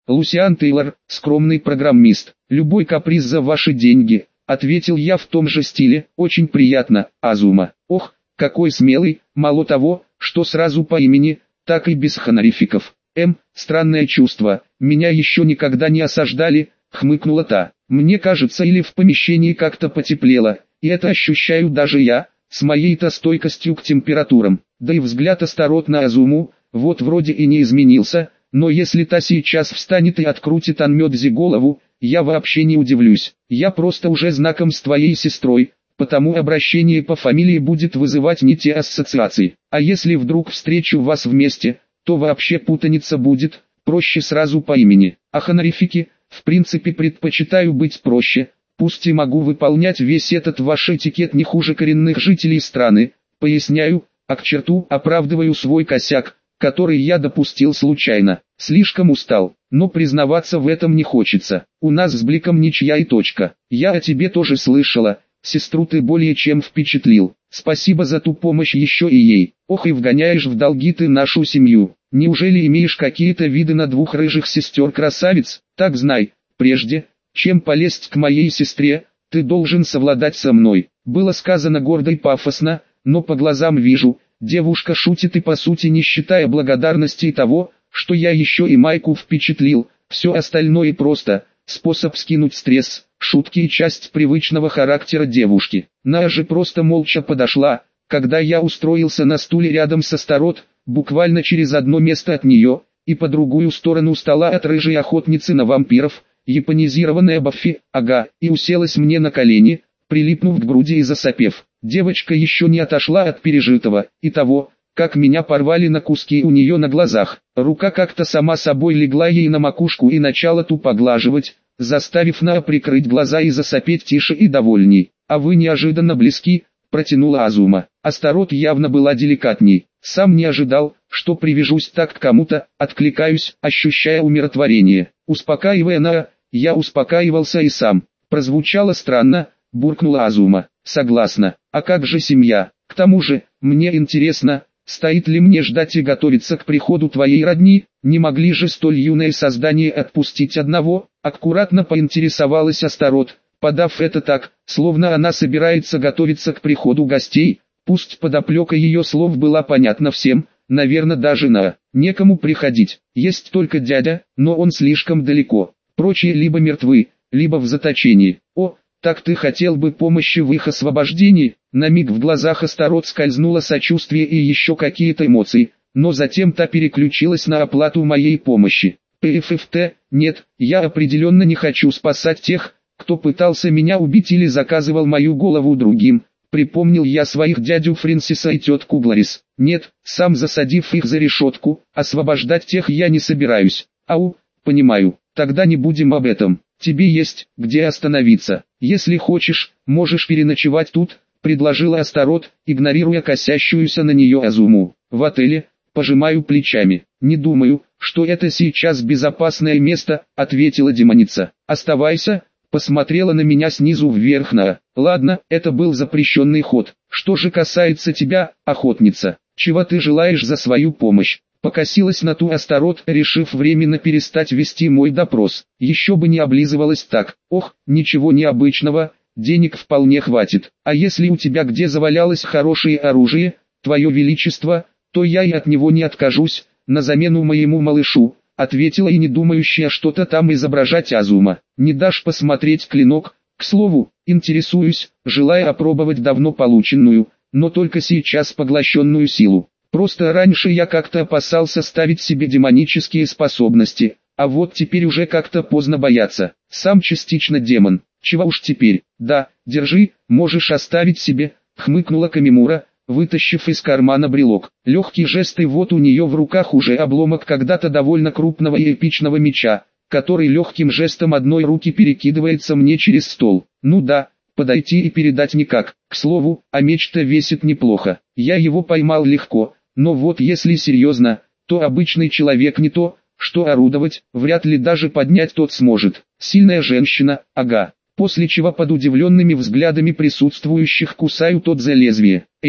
Лусиан Тейлор, скромный программист. Любой каприз за ваши деньги, ответил я в том же стиле. Очень приятно, Азума. Ох, какой смелый, мало того, что сразу по имени, так и без хонорификов. Странное чувство, меня еще никогда не осаждали, хмыкнула та. Мне кажется, или в помещении как-то потеплело, и это ощущаю даже я, с моей-то стойкостью к температурам. Да и взгляд Астарот на Азуму, вот вроде и не изменился, но если та сейчас встанет и открутит Анмёдзи голову, я вообще не удивлюсь. Я просто уже знаком с твоей сестрой, потому обращение по фамилии будет вызывать не те ассоциации. А если вдруг встречу вас вместе, то вообще путаница будет, проще сразу по имени. А хонорифики, в принципе, предпочитаю быть проще, пусть и могу выполнять весь этот ваш этикет не хуже коренных жителей страны, поясняю, а к черту оправдываю свой косяк, который я допустил случайно. Слишком устал, но признаваться в этом не хочется. У нас с Бликом ничья и точка. Я о тебе тоже слышала, сестру ты более чем впечатлил. Спасибо за ту помощь еще и ей. Ох, и вгоняешь в долги ты нашу семью. Неужели имеешь какие-то виды на двух рыжих сестер-красавиц? Так знай, прежде, чем полезть к моей сестре, ты должен совладать со мной. Было сказано гордо и пафосно, но по глазам вижу, девушка шутит и по сути не считая благодарности того, что я еще и Майку впечатлил. Все остальное просто способ скинуть стресс, шутки и часть привычного характера девушки. Ная же просто молча подошла, когда я устроился на стуле рядом со Астарот, буквально через одно место от нее, и по другую сторону стола от рыжей охотницы на вампиров, японизированная Баффи, и уселась мне на колени, прилипнув к груди и засопев. Девочка еще не отошла от пережитого, и того, как меня порвали на куски у нее на глазах. Рука как-то сама собой легла ей на макушку и начала ту поглаживать, заставив Наа прикрыть глаза и засопеть тише и довольней. А вы неожиданно близки, протянула Азума. Астарот явно была деликатней. Сам не ожидал, что привяжусь так к кому-то, откликаюсь, ощущая умиротворение. Успокаивая Наа, я успокаивался и сам. Прозвучало странно, буркнула Азума. Согласна, а как же семья? К тому же, мне интересно, стоит ли мне ждать и готовиться к приходу твоей родни? Не могли же столь юное создание отпустить одного? Аккуратно поинтересовалась Астарот, подав это так, словно она собирается готовиться к приходу гостей. Пусть подоплека ее слов была понятна всем, наверное даже на некому приходить. Есть только дядя, но он слишком далеко. Прочие либо мертвы, либо в заточении. О, так ты хотел бы помощи в их освобождении? На миг в глазах Астарот скользнуло сочувствие и еще какие-то эмоции, но затем та переключилась на оплату моей помощи. ПФФТ, нет, я определенно не хочу спасать тех, кто пытался меня убить или заказывал мою голову другим. Припомнил я своих дядю Фрэнсиса и тетку Гларис. Нет, сам засадив их за решетку, освобождать тех я не собираюсь. Ау, понимаю, тогда не будем об этом. Тебе есть, где остановиться. Если хочешь, можешь переночевать тут, предложила Астарот, игнорируя косящуюся на нее Азуму. В отеле, пожимаю плечами. Не думаю, что это сейчас безопасное место, ответила демоница. Оставайся. Посмотрела на меня снизу вверх на. Ладно, это был запрещенный ход. Что же касается тебя, охотница, чего ты желаешь за свою помощь? Покосилась на ту Астарот, решив временно перестать вести мой допрос. Еще бы не облизывалась так. Ох, ничего необычного, денег вполне хватит. А если у тебя где завалялось хорошее оружие, твое величество, то я и от него не откажусь, на замену моему малышу. Ответила и не думающая что-то там изображать Азума. Не дашь посмотреть клинок? К слову, интересуюсь, желая опробовать давно полученную, но только сейчас поглощенную силу. Просто раньше я как-то опасался ставить себе демонические способности, а вот теперь уже как-то поздно бояться. Сам частично демон. Чего уж теперь? Да, держи, можешь оставить себе, хмыкнула Камимура, вытащив из кармана брелок. Легкий жест, и вот у нее в руках уже обломок когда-то довольно крупного и эпичного меча, который легким жестом одной руки перекидывается мне через стол. Ну да, подойти и передать никак. К слову, а меч-то весит неплохо. Я его поймал легко, но вот если серьезно, то обычный человек не то, что орудовать, вряд ли даже поднять тот сможет. Сильная женщина, ага. После чего под удивленными взглядами присутствующих кусаю тот за лезвие. Эй,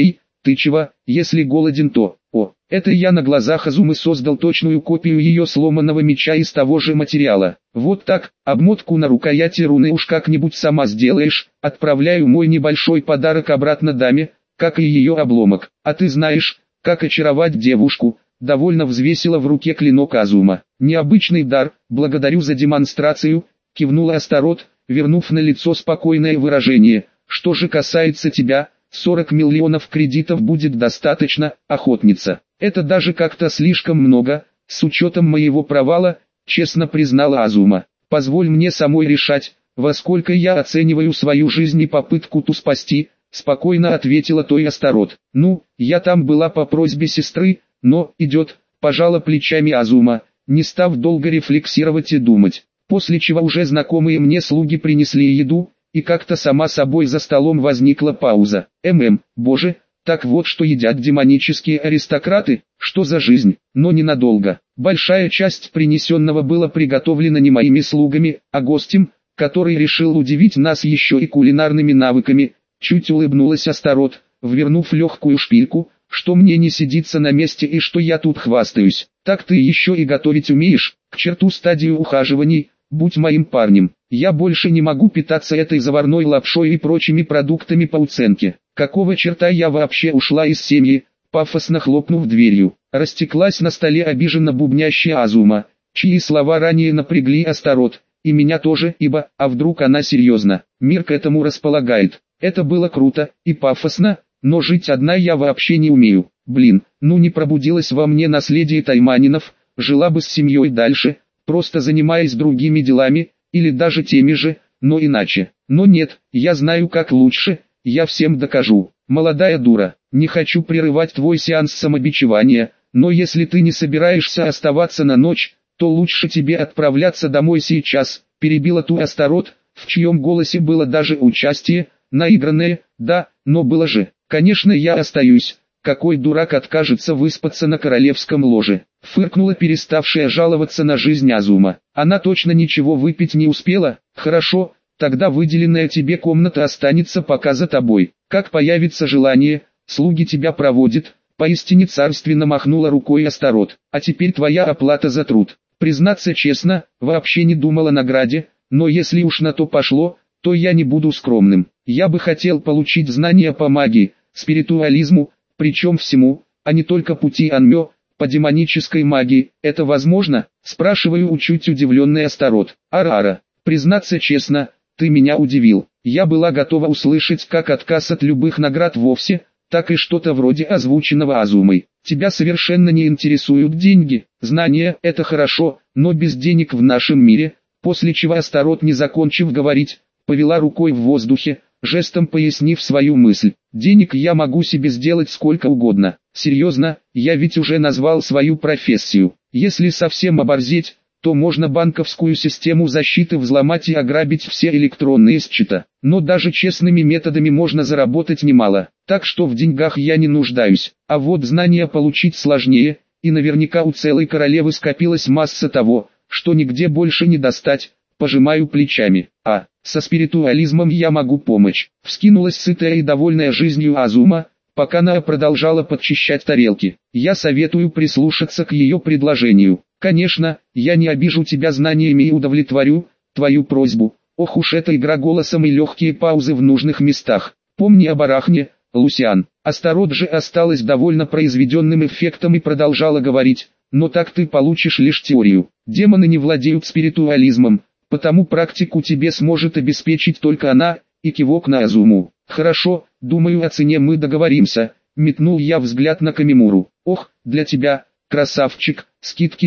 Ты чего, если голоден, то... О, это я на глазах Азумы создал точную копию ее сломанного меча из того же материала. Вот так, обмотку на рукояти руны уж как-нибудь сама сделаешь. Отправляю мой небольшой подарок обратно даме, как и ее обломок. А ты знаешь, как очаровать девушку. Довольно взвесила в руке клинок Азума. Необычный дар, благодарю за демонстрацию, кивнула Астарот, вернув на лицо спокойное выражение. Что же касается тебя, 40 миллионов кредитов будет достаточно, охотница. Это даже как-то слишком много, с учетом моего провала, честно признала Азума. Позволь мне самой решать, во сколько я оцениваю свою жизнь и попытку ту спасти, спокойно ответила той Астарот. Ну, я там была по просьбе сестры, но, идет, пожала плечами Азума, не став долго рефлексировать и думать. После чего уже знакомые мне слуги принесли еду, и как-то сама собой за столом возникла пауза. Боже, так вот что едят демонические аристократы, что за жизнь, но ненадолго. Большая часть принесенного была приготовлена не моими слугами, а гостем, который решил удивить нас еще и кулинарными навыками. Чуть улыбнулась Астарот, ввернув легкую шпильку, что мне не сидится на месте и что я тут хвастаюсь. Так ты еще и готовить умеешь, к черту стадию ухаживаний, будь моим парнем. Я больше не могу питаться этой заварной лапшой и прочими продуктами по уценке. Какого черта я вообще ушла из семьи, пафосно хлопнув дверью. Растеклась на столе обиженно бубнящая Азума, чьи слова ранее напрягли Астарот, и меня тоже, ибо, а вдруг она серьезно, мир к этому располагает. Это было круто и пафосно, но жить одна я вообще не умею. Блин, ну не пробудилось во мне наследие Тайманинов, жила бы с семьей дальше, просто занимаясь другими делами, или даже теми же, но иначе. Но нет, я знаю как лучше, я всем докажу. Молодая дура, не хочу прерывать твой сеанс самобичевания, но если ты не собираешься оставаться на ночь, то лучше тебе отправляться домой сейчас, перебила ту Астарот, в чьем голосе было даже участие, наигранное, да, но было же. Конечно я остаюсь, какой дурак откажется выспаться на королевском ложе, фыркнула переставшая жаловаться на жизнь Азума. Она точно ничего выпить не успела, хорошо, тогда выделенная тебе комната останется пока за тобой. Как появится желание, слуги тебя проводят, поистине царственно махнула рукой Астарот. А теперь твоя оплата за труд. Признаться честно, вообще не думала о награде, но если уж на то пошло, то я не буду скромным. Я бы хотел получить знания по магии, спиритуализму, причем всему, а не только пути Анмё, по демонической магии. Это возможно? Спрашиваю у чуть удивленной Астарот. Ара-ара, признаться честно, ты меня удивил. Я была готова услышать как отказ от любых наград вовсе, так и что-то вроде озвученного Азумой. Тебя совершенно не интересуют деньги, знания – это хорошо, но без денег в нашем мире, после чего Астарот, не закончив говорить, повела рукой в воздухе, жестом пояснив свою мысль. Денег я могу себе сделать сколько угодно. Серьезно, я ведь уже назвал свою профессию. Если совсем оборзеть, то можно банковскую систему защиты взломать и ограбить все электронные счета. Но даже честными методами можно заработать немало. Так что в деньгах я не нуждаюсь. А вот знания получить сложнее, и наверняка у целой королевы скопилась масса того, что нигде больше не достать. Пожимаю плечами. А, со спиритуализмом я могу помочь. Вскинулась сытая и довольная жизнью Азума, пока она продолжала подчищать тарелки. Я советую прислушаться к ее предложению. Конечно, я не обижу тебя знаниями и удовлетворю твою просьбу. Ох уж эта игра голосом и легкие паузы в нужных местах. Помни об арахне, Лусиан. Астарот же осталась довольно произведенным эффектом и продолжала говорить. Но так ты получишь лишь теорию. Демоны не владеют спиритуализмом. Потому практику тебе сможет обеспечить только она, и кивок на Азуму. Хорошо, думаю о цене мы договоримся, метнул я взгляд на Камимуру. Ох, для тебя, красавчик, скидки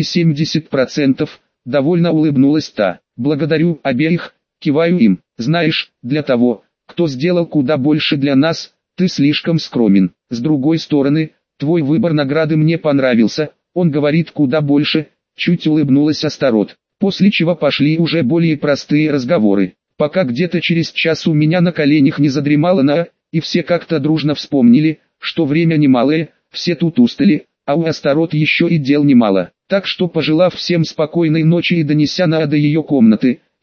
70%, довольно улыбнулась та. Благодарю обеих, киваю им. Знаешь, для того, кто сделал куда больше для нас, ты слишком скромен. С другой стороны, твой выбор награды мне понравился, он говорит куда больше, чуть улыбнулась Астарот. После чего пошли уже более простые разговоры. Пока где-то через час у меня на коленях не задремала Наа, и все как-то дружно вспомнили, что время немалое, все тут устали, а у Астарот еще и дел немало. Так что, пожелав всем спокойной ночи и донеся Наа до ее комнаты,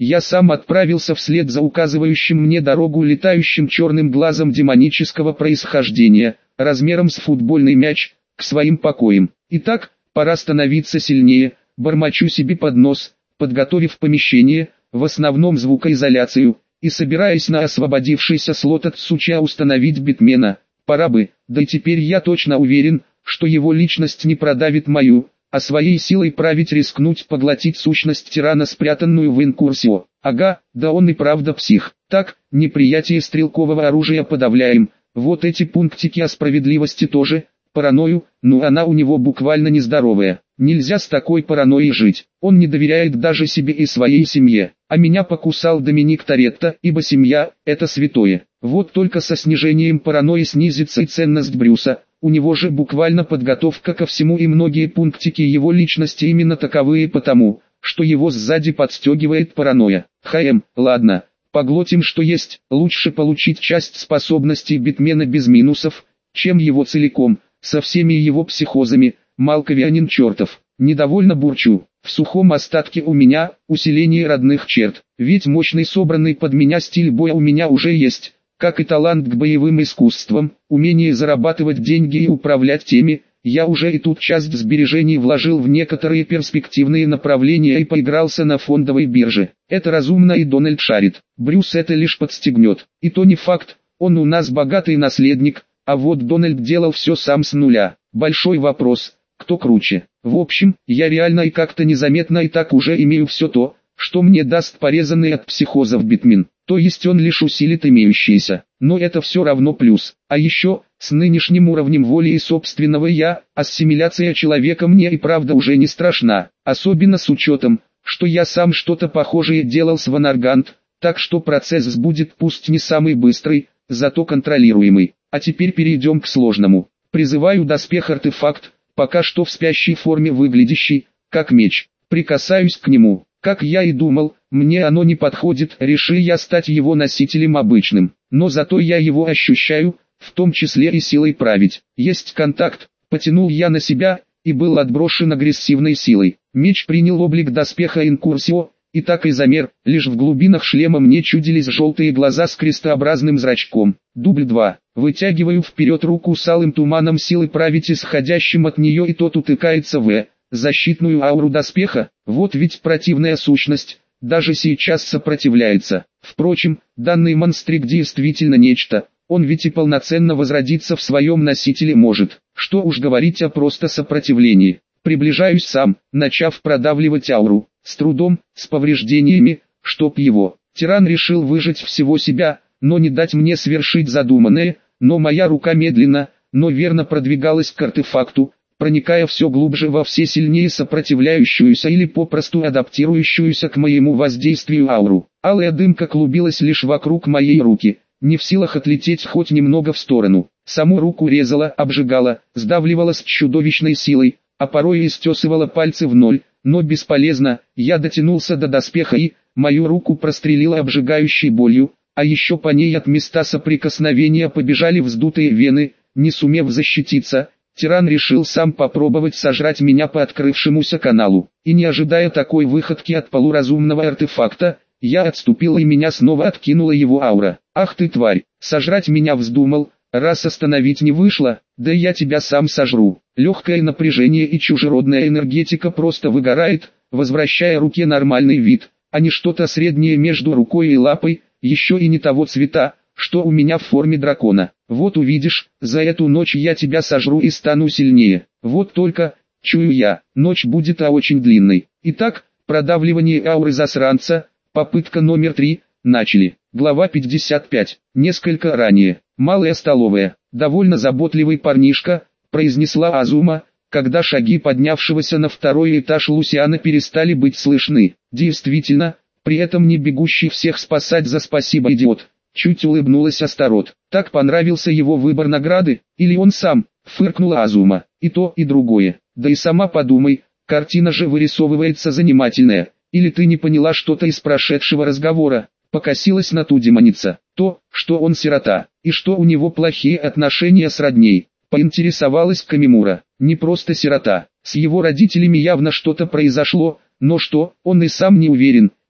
я сам отправился вслед за указывающим мне дорогу летающим черным глазом демонического происхождения, размером с футбольный мяч, к своим покоям. Итак, пора становиться сильнее, бормочу себе под нос, подготовив помещение, в основном звукоизоляцию, и собираясь на освободившийся слот от суча установить битмена. Пора бы, да и теперь я точно уверен, что его личность не продавит мою, а своей силой править рискнуть поглотить сущность тирана, спрятанную в инкурсио. Ага, да он и правда псих. Так, неприятие стрелкового оружия подавляем, вот эти пунктики о справедливости тоже, паранойю, ну она у него буквально нездоровая. Нельзя с такой паранойей жить, он не доверяет даже себе и своей семье. А меня покусал Доминик Торетто, ибо семья – это святое. Вот только со снижением паранойи снизится и ценность Брюса. У него же буквально подготовка ко всему, и многие пунктики его личности именно таковые потому, что его сзади подстегивает паранойя. Ладно, поглотим что есть, лучше получить часть способностей битмена без минусов, чем его целиком, со всеми его психозами, малковианин чертов. Недовольно бурчу, в сухом остатке у меня, усиление родных черт, ведь мощный собранный под меня стиль боя у меня уже есть. Как и талант к боевым искусствам, умение зарабатывать деньги и управлять теми, я уже и тут часть сбережений вложил в некоторые перспективные направления и поигрался на фондовой бирже. Это разумно, и Дональд шарит. Брюс это лишь подстегнет. И то не факт, он у нас богатый наследник, а вот Дональд делал все сам с нуля. Большой вопрос, кто круче. В общем, я реально и как-то незаметно и так уже имею все то, что мне даст порезанный от психозов битмен. То есть он лишь усилит имеющиеся, но это все равно плюс. А еще, с нынешним уровнем воли и собственного я, ассимиляция человека мне и правда уже не страшна. Особенно с учетом, что я сам что-то похожее делал с Ванаргант, так что процесс будет пусть не самый быстрый, зато контролируемый. А теперь перейдем к сложному. Призываю доспех-артефакт, пока что в спящей форме выглядящий, как меч. Прикасаюсь к нему. Как я и думал, мне оно не подходит, решил я стать его носителем обычным. Но зато я его ощущаю, в том числе и силой править. Есть контакт, потянул я на себя, и был отброшен агрессивной силой. Меч принял облик доспеха инкурсио, и так и замер, лишь в глубинах шлема мне чудились желтые глаза с крестообразным зрачком. Дубль 2. Вытягиваю вперед руку с алым туманом силы править, исходящим от нее, и тот утыкается в защитную ауру доспеха. Вот ведь противная сущность, даже сейчас сопротивляется. Впрочем, данный монстрик действительно нечто, он ведь и полноценно возродиться в своем носителе может. Что уж говорить о просто сопротивлении. Приближаюсь сам, начав продавливать ауру, с трудом, с повреждениями, чтоб его. Тиран решил выжать всего себя, но не дать мне свершить задуманное, но моя рука медленно, но верно продвигалась к артефакту, проникая все глубже во все сильнее сопротивляющуюся или попросту адаптирующуюся к моему воздействию ауру. Алая дымка клубилась лишь вокруг моей руки, не в силах отлететь хоть немного в сторону. Саму руку резала, обжигала, сдавливала с чудовищной силой, а порой и стесывала пальцы в ноль, но бесполезно. Я дотянулся до доспеха и, мою руку прострелила обжигающей болью, а еще по ней от места соприкосновения побежали вздутые вены. Не сумев защититься, тиран решил сам попробовать сожрать меня по открывшемуся каналу. И не ожидая такой выходки от полуразумного артефакта, я отступил, и меня снова откинула его аура. Ах ты тварь, сожрать меня вздумал, раз остановить не вышло, да я тебя сам сожру. Легкое напряжение и чужеродная энергетика просто выгорает, возвращая руке нормальный вид, а не что-то среднее между рукой и лапой, еще и не того цвета, что у меня в форме дракона. Вот увидишь, за эту ночь я тебя сожру и стану сильнее. Вот только, чую я, ночь будет очень длинной. Итак, продавливание ауры засранца, попытка номер 3, начали. Глава 55. Несколько ранее. Малая столовая. Довольно заботливый парнишка, произнесла Азума, когда шаги поднявшегося на второй этаж Лусиана перестали быть слышны. Действительно, при этом не бегущий всех спасать за спасибо идиот. Чуть улыбнулась Астарот. Так понравился его выбор награды, или он сам, фыркнула Азума. И то, и другое. Да и сама подумай, картина же вырисовывается занимательная. Или ты не поняла что-то из прошедшего разговора? Покосилась на ту демоница. То, что он сирота, и что у него плохие отношения с родней. Поинтересовалась Камимура. Не просто сирота, с его родителями явно что-то произошло, но что, он и сам не уверен.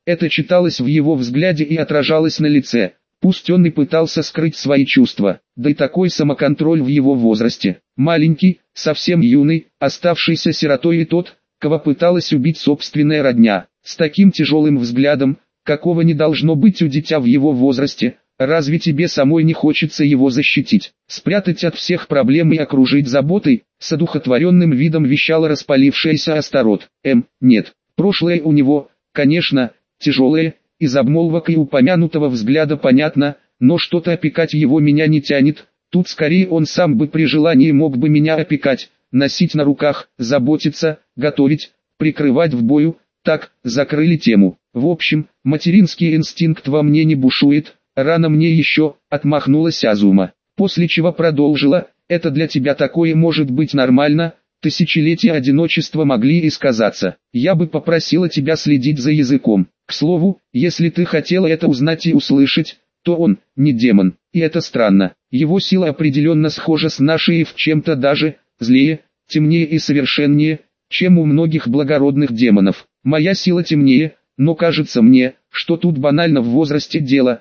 Это читалось в его взгляде и отражалось на лице. Пусть он и пытался скрыть свои чувства, да и такой самоконтроль в его возрасте. Маленький, совсем юный, оставшийся сиротой и тот, кого пыталась убить собственная родня. С таким тяжелым взглядом, какого не должно быть у дитя в его возрасте, разве тебе самой не хочется его защитить, спрятать от всех проблем и окружить заботой? С одухотворенным видом вещала распалившаяся Астарот. Нет, прошлое у него, конечно, тяжелое. Из обмолвок и упомянутого взгляда понятно, но что-то опекать его меня не тянет. Тут скорее он сам бы при желании мог бы меня опекать, носить на руках, заботиться, готовить, прикрывать в бою. Так, закрыли тему. В общем, материнский инстинкт во мне не бушует, рано мне еще, отмахнулась Азума. После чего продолжила, это для тебя такое может быть нормально, тысячелетия одиночества могли и сказаться. Я бы попросила тебя следить за языком. К слову, если ты хотела это узнать и услышать, то он не демон, и это странно. Его сила определенно схожа с нашей и в чем-то даже злее, темнее и совершеннее, чем у многих благородных демонов. Моя сила темнее, но кажется мне, что тут банально в возрасте дело.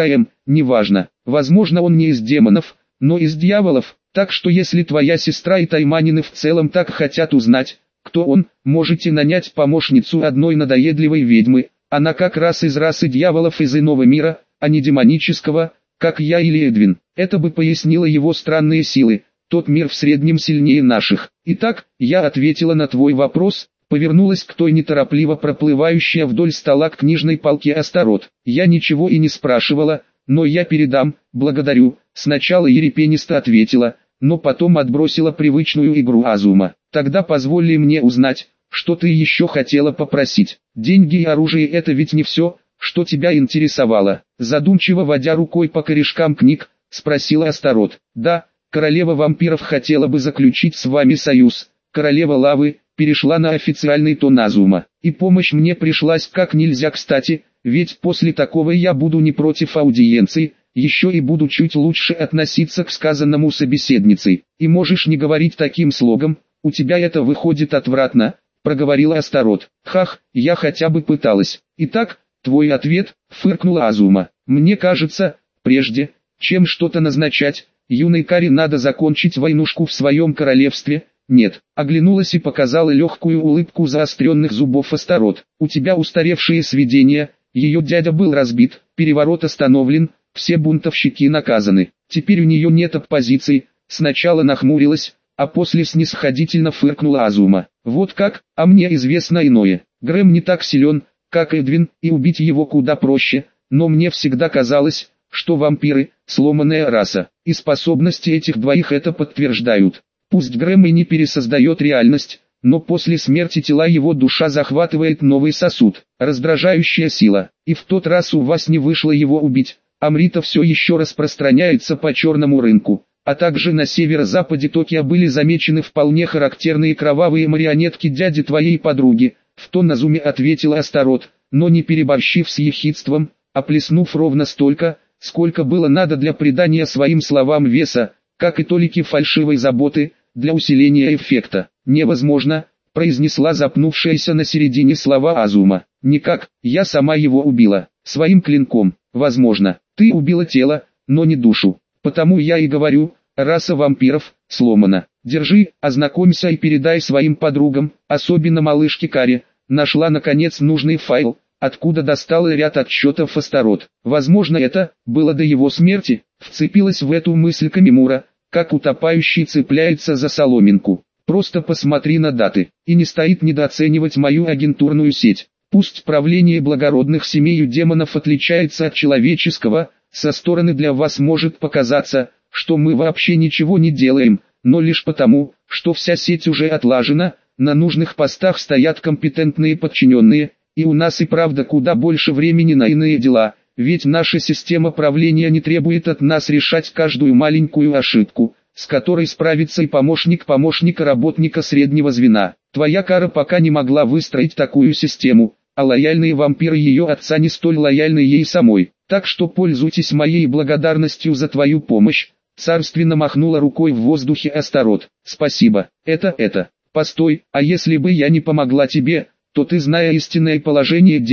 Неважно. Возможно, он не из демонов, но из дьяволов. Так что если твоя сестра и Тайманины в целом так хотят узнать, кто он, можете нанять помощницу одной надоедливой ведьмы. Она как раз из расы дьяволов из иного мира, а не демонического, как я или Эдвин. Это бы пояснило его странные силы. Тот мир в среднем сильнее наших. Итак, я ответила на твой вопрос, повернулась к той неторопливо проплывающей вдоль стола к книжной полке Астарот. Я ничего и не спрашивала, но я передам, благодарю. Сначала ерепенисто ответила, но потом отбросила привычную игру Азума. Тогда позволь мне узнать, что ты еще хотела попросить. Деньги и оружие — это ведь не все, что тебя интересовало. Задумчиво водя рукой по корешкам книг, спросила Астарот. Да, королева вампиров хотела бы заключить с вами союз. Королева лавы перешла на официальный тон Азума. И помощь мне пришлась как нельзя кстати, ведь после такого я буду не против аудиенции, еще и буду чуть лучше относиться к сказанному собеседницей. И можешь не говорить таким слогом, у тебя это выходит отвратно, проговорила Астарот. Хах, я хотя бы пыталась. Итак, твой ответ, фыркнула Азума. Мне кажется, прежде, чем что-то назначать, юной Кари надо закончить войнушку в своем королевстве. Нет, оглянулась и показала легкую улыбку заостренных зубов Астарот. У тебя устаревшие сведения, ее дядя был разбит, переворот остановлен, все бунтовщики наказаны. Теперь у нее нет оппозиции. Сначала нахмурилась, а после снисходительно фыркнула Азума. Вот как, а мне известно иное. Грэм не так силен, как Эдвин, и убить его куда проще, но мне всегда казалось, что вампиры – сломанная раса, и способности этих двоих это подтверждают. Пусть Грэм и не пересоздает реальность, но после смерти тела его душа захватывает новый сосуд, раздражающая сила, и в тот раз у вас не вышло его убить. Амрита все еще распространяется по черному рынку, а также на северо-западе Токио были замечены вполне характерные кровавые марионетки дяди твоей подруги. В тон Азуме ответила Астарот, но не переборщив с ехидством, а плеснув ровно столько, сколько было надо для придания своим словам веса, как и толики фальшивой заботы, для усиления эффекта. «Невозможно», — произнесла запнувшаяся на середине слова Азума. «Никак, я сама его убила, своим клинком. Возможно, ты убила тело, но не душу. Потому я и говорю, раса вампиров сломана. Держи, ознакомься и передай своим подругам, особенно малышке Каре». Нашла наконец нужный файл, откуда достала ряд отчетов Астарот. Возможно, это было до его смерти. Вцепилась в эту мысль Камимура, как утопающий цепляется за соломинку. Просто посмотри на даты, и не стоит недооценивать мою агентурную сеть. Пусть правление благородных семей у демонов отличается от человеческого, со стороны для вас может показаться, что мы вообще ничего не делаем, но лишь потому, что вся сеть уже отлажена, на нужных постах стоят компетентные подчиненные, и у нас и правда куда больше времени на иные дела, ведь наша система правления не требует от нас решать каждую маленькую ошибку, с которой справится и помощник помощника работника среднего звена. Твоя Кара пока не могла выстроить такую систему, а лояльные вампиры ее отца не столь лояльны ей самой. Так что пользуйтесь моей благодарностью за твою помощь. Царственно махнула рукой в воздухе Астарот. Спасибо, это. Постой, а если бы я не помогла тебе, то ты, зная истинное положение дел,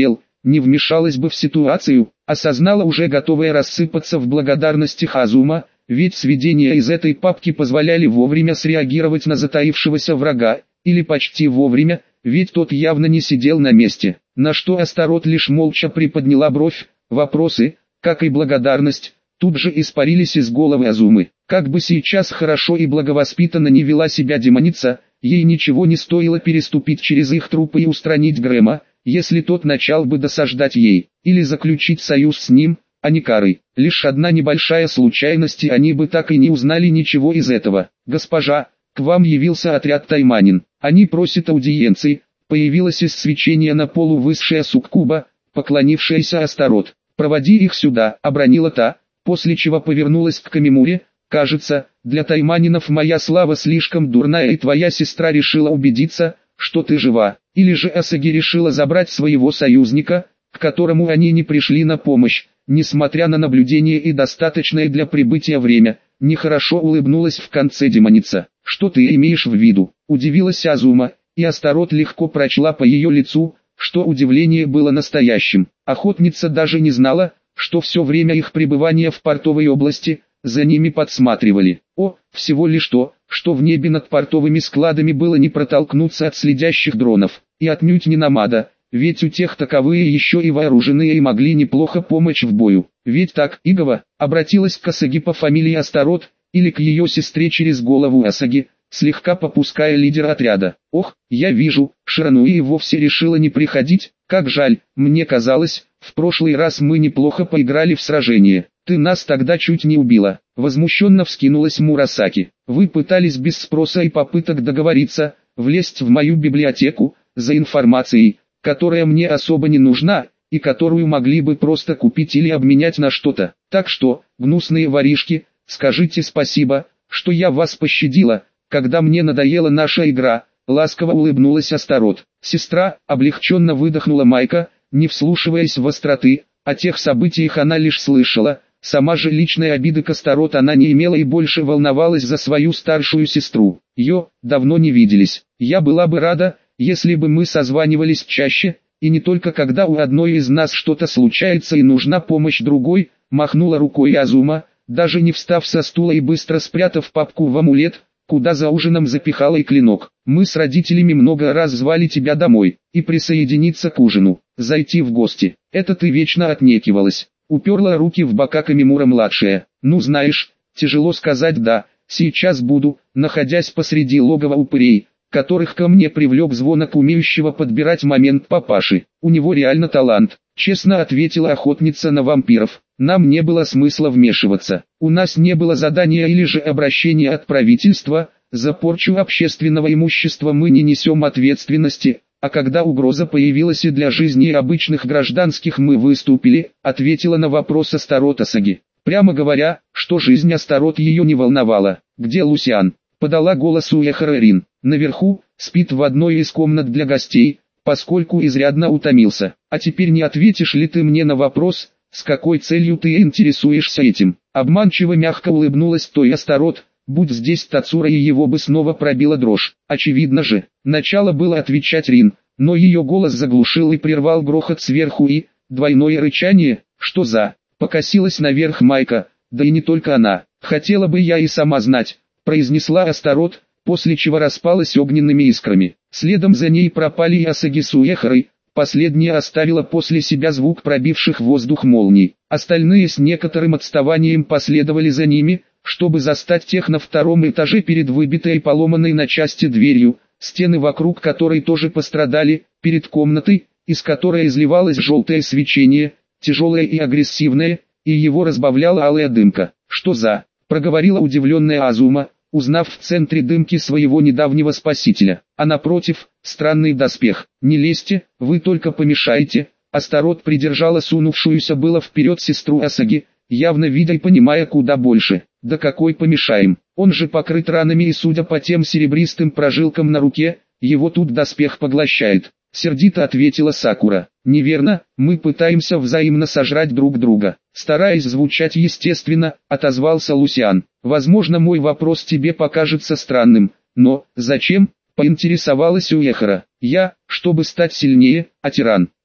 не вмешалась бы в ситуацию, осознала уже готовая рассыпаться в благодарностях Азума, ведь сведения из этой папки позволяли вовремя среагировать на затаившегося врага, или почти вовремя, ведь тот явно не сидел на месте, на что Астарот лишь молча приподняла бровь. Вопросы, как и благодарность, тут же испарились из головы Азумы. Как бы сейчас хорошо и благовоспитанно не вела себя демоница, ей ничего не стоило переступить через их трупы и устранить Грэма, если тот начал бы досаждать ей, или заключить союз с ним, а не Карой. Лишь одна небольшая случайность, и они бы так и не узнали ничего из этого. «Госпожа, к вам явился отряд Тайманин. Они просят аудиенции». Появилось из свечения на полу высшая суккуба, поклонившаяся Астарот. «Проводи их сюда», — обронила та, после чего повернулась к Камимуре. «Кажется, для Тайманинов моя слава слишком дурная, и твоя сестра решила убедиться, что ты жива. Или же Асаги решила забрать своего союзника, к которому они не пришли на помощь, несмотря на наблюдение и достаточное для прибытия время». Нехорошо улыбнулась в конце демоница. «Что ты имеешь в виду?» — удивилась Азума, и Астарот легко прочла по ее лицу, что удивление было настоящим. Охотница даже не знала, что все время их пребывания в портовой области, за ними подсматривали. Всего лишь то, что в небе над портовыми складами было не протолкнуться от следящих дронов, и отнюдь не намада, ведь у тех таковые еще и вооруженные и могли неплохо помочь в бою. «Ведь так, Игова?» — обратилась к Асаги по фамилии Астарот, или к ее сестре через голову Асаги, слегка попуская лидера отряда. «Ох, я вижу, Ширануи и вовсе решила не приходить, как жаль, мне казалось, в прошлый раз мы неплохо поиграли в сражение, ты нас тогда чуть не убила». Возмущенно вскинулась Мурасаки. «Вы пытались без спроса и попыток договориться, влезть в мою библиотеку, за информацией, которая мне особо не нужна, и которую могли бы просто купить или обменять на что-то. Так что, гнусные воришки, скажите спасибо, что я вас пощадила, когда мне надоела наша игра». Ласково улыбнулась Астарот. «Сестра», облегченно выдохнула Майка, не вслушиваясь в остроты, о тех событиях она лишь слышала, сама же личной обиды к Астарот она не имела и больше волновалась за свою старшую сестру. Давно не виделись. Я была бы рада, если бы мы созванивались чаще, и не только когда у одной из нас что-то случается и нужна помощь другой», махнула рукой Азума, даже не встав со стула и быстро спрятав папку в амулет, куда за ужином запихала и клинок. «Мы с родителями много раз звали тебя домой, и присоединиться к ужину, зайти в гости. Это ты вечно отнекивалась». Уперла руки в бока Камимура-младшая. «Ну знаешь, тяжело сказать «да», сейчас буду», находясь посреди логова упырей, которых ко мне привлек звонок умеющего подбирать момент папаши. «У него реально талант», честно ответила охотница на вампиров. «Нам не было смысла вмешиваться. У нас не было задания или же обращения от правительства, за порчу общественного имущества мы не несем ответственности, а когда угроза появилась и для жизни обычных гражданских мы выступили», ответила на вопрос Астарот Асаги. Прямо говоря, что жизнь Астарот ее не волновала. «Где Лусиан?» — подала голос Уэхара Рин. «Наверху, спит в одной из комнат для гостей, поскольку изрядно утомился. А теперь не ответишь ли ты мне на вопрос, с какой целью ты интересуешься этим?» Обманчиво мягко улыбнулась той Астарот. Будь здесь Тацура, и его бы снова пробила дрожь. Очевидно же, начало было отвечать Рин, но ее голос заглушил и прервал грохот сверху и двойное рычание. «Что за?» — покосилась наверх Майка. «Да и не только она. Хотела бы я и сама знать», — произнесла Астарот, после чего распалась огненными искрами. Следом за ней пропали и Асаги с Уэхарой. Последняя оставила после себя звук пробивших воздух молний. Остальные с некоторым отставанием последовали за ними, чтобы застать тех на втором этаже перед выбитой и поломанной на части дверью, стены вокруг которой тоже пострадали, перед комнатой, из которой изливалось желтое свечение, тяжелое и агрессивное, и его разбавляла алая дымка. «Что за?» — проговорила удивленная Азума, узнав в центре дымки своего недавнего спасителя. А напротив, странный доспех. «Не лезьте, вы только помешаете». Астарот придержала сунувшуюся было вперед сестру Асаги, явно видя и понимая куда больше. «Да какой помешаем? Он же покрыт ранами и, судя по тем серебристым прожилкам на руке, его тут доспех поглощает», — сердито ответила Сакура. «Неверно, мы пытаемся взаимно сожрать друг друга». Стараясь звучать естественно, отозвался Лусиан. «Возможно, мой вопрос тебе покажется странным, но зачем?» — поинтересовалась Уэхара. «Я, чтобы стать сильнее, а тиран». «Кто?»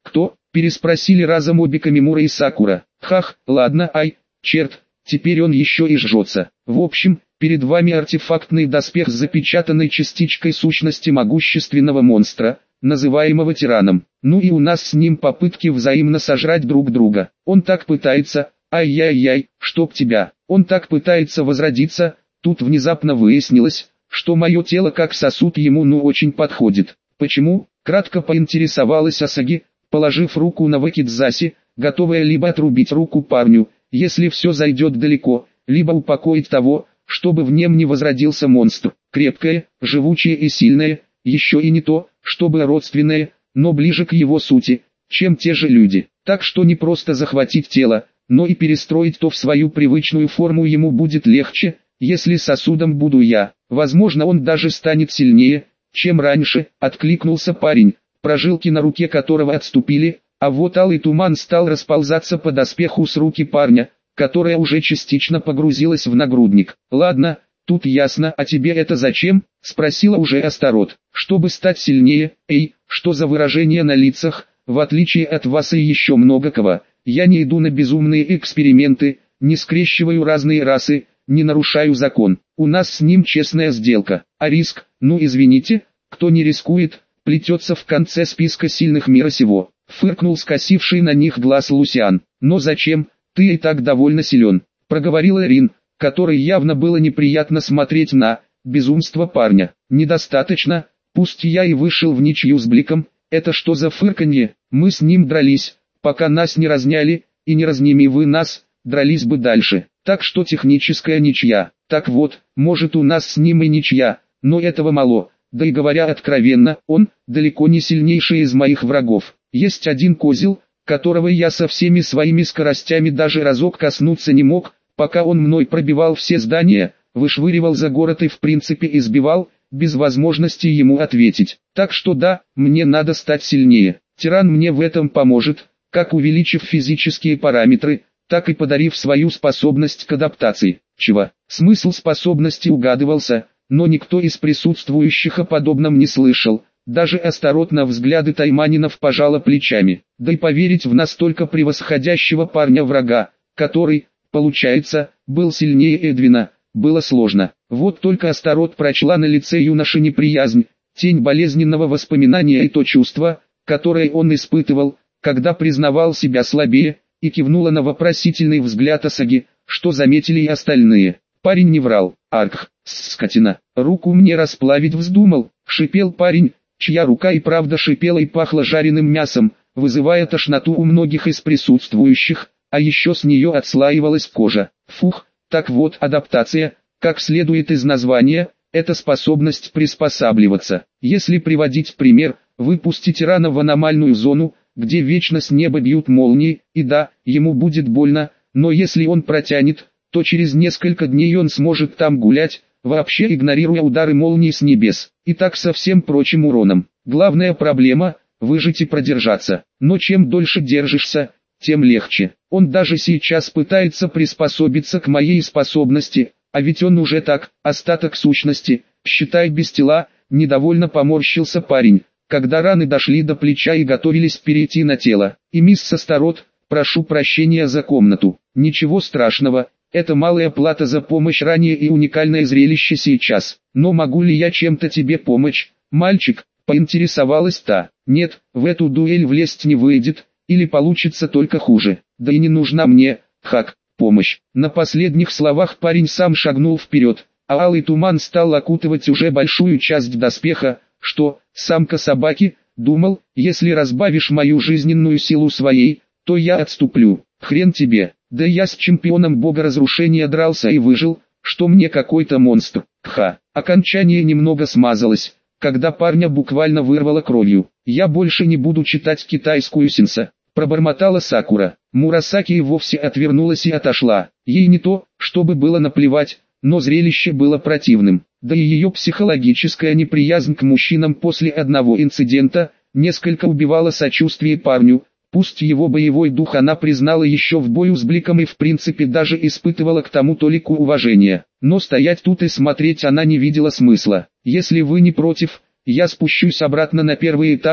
переспросили разом обе Камимура и Сакура. Хах, ладно, ай, черт, теперь он еще и жжется. В общем, перед вами артефактный доспех с запечатанной частичкой сущности могущественного монстра, называемого тираном. Ну и у нас с ним попытки взаимно сожрать друг друга. Он так пытается, ай-яй-яй, чтоб тебя. Он так пытается возродиться. Тут внезапно выяснилось, что мое тело как сосуд ему ну очень подходит. Почему? Кратко поинтересовалась Асаги, положив руку на Вакидзаси, готовая либо отрубить руку парню, если все зайдет далеко, либо упокоить того, чтобы в нем не возродился монстр. Крепкое, живучее и сильное, еще и не то, чтобы родственное, но ближе к его сути, чем те же люди. Так что не просто захватить тело, но и перестроить то в свою привычную форму ему будет легче, если сосудом буду я. Возможно, он даже станет сильнее, чем раньше, откликнулся парень, прожилки на руке которого отступили, а вот алый туман стал расползаться по доспеху с руки парня, которая уже частично погрузилась в нагрудник. Ладно, тут ясно, а тебе это зачем? Спросила уже Астарот. Чтобы стать сильнее. Эй, что за выражение на лицах? В отличие от вас и еще много кого, я не иду на безумные эксперименты, не скрещиваю разные расы, не нарушаю закон. У нас с ним честная сделка. А риск, ну извините, кто не рискует, плетется в конце списка сильных мира сего. Фыркнул скосивший на них глаз Лусиан. Но зачем? Ты и так довольно силен, проговорила Рин, которой явно было неприятно смотреть на безумство парня. Недостаточно, пусть я и вышел в ничью с Бликом, это что за фырканье? Мы с ним дрались, пока нас не разняли, и не разними вы нас, дрались бы дальше. Так что техническая ничья. Так вот, может у нас с ним и ничья, но этого мало. Да и говоря откровенно, он далеко не сильнейший из моих врагов. Есть один козел, которого я со всеми своими скоростями даже разок коснуться не мог, пока он мной пробивал все здания, вышвыривал за город и в принципе избивал, без возможности ему ответить. Так что да, мне надо стать сильнее. Тиран мне в этом поможет, как увеличив физические параметры, так и подарив свою способность к адаптации. Чего? Смысл способности угадывался, но никто из присутствующих о подобном не слышал. Даже Астарот на взгляды Тайманинов пожала плечами. Да и поверить в настолько превосходящего парня врага, который, получается, был сильнее Эдвина, было сложно. Вот только Астарот прочла на лице юноши неприязнь, тень болезненного воспоминания и то чувство, которое он испытывал, когда признавал себя слабее, и кивнула на вопросительный взгляд Асаги, что заметили и остальные. Парень не врал. Арх, скотина, руку мне расплавить вздумал, шипел парень, чья рука и правда шипела и пахла жареным мясом, вызывая тошноту у многих из присутствующих, а еще с нее отслаивалась кожа. Фух, так вот адаптация, как следует из названия, это способность приспосабливаться. Если приводить пример, выпусти тирана в аномальную зону, где вечно с неба бьют молнии, и да, ему будет больно, но если он протянет, то через несколько дней он сможет там гулять, вообще игнорируя удары молнии с небес, и так со всем прочим уроном. Главная проблема – выжить и продержаться, но чем дольше держишься, тем легче. Он даже сейчас пытается приспособиться к моей способности, а ведь он уже так, остаток сущности, считай без тела, недовольно поморщился парень, когда раны дошли до плеча и готовились перейти на тело. И мисс Астарот, прошу прощения за комнату, ничего страшного. Это малая плата за помощь ранее и уникальное зрелище сейчас. Но могу ли я чем-то тебе помочь, мальчик? Поинтересовалась та. Нет, в эту дуэль влезть не выйдет, или получится только хуже. Да и не нужна мне, Хак, помощь. На последних словах парень сам шагнул вперед, а алый туман стал окутывать уже большую часть доспеха, что, самка собаки, думал, если разбавишь мою жизненную силу своей, то я отступлю. Хрен тебе. Да я с чемпионом бога разрушения дрался и выжил, что мне какой-то монстр. Ха. Окончание немного смазалось, когда парня буквально вырвало кровью. Я больше не буду читать китайскую синса, пробормотала Сакура. Мурасаки и вовсе отвернулась и отошла. Ей не то, чтобы было наплевать, но зрелище было противным. Да и ее психологическая неприязнь к мужчинам после одного инцидента несколько убивала сочувствие парню. Пусть его боевой дух она признала еще в бою с Бликом и в принципе даже испытывала к тому толику уважения, но стоять тут и смотреть она не видела смысла. Если вы не против, я спущусь обратно на первый этаж,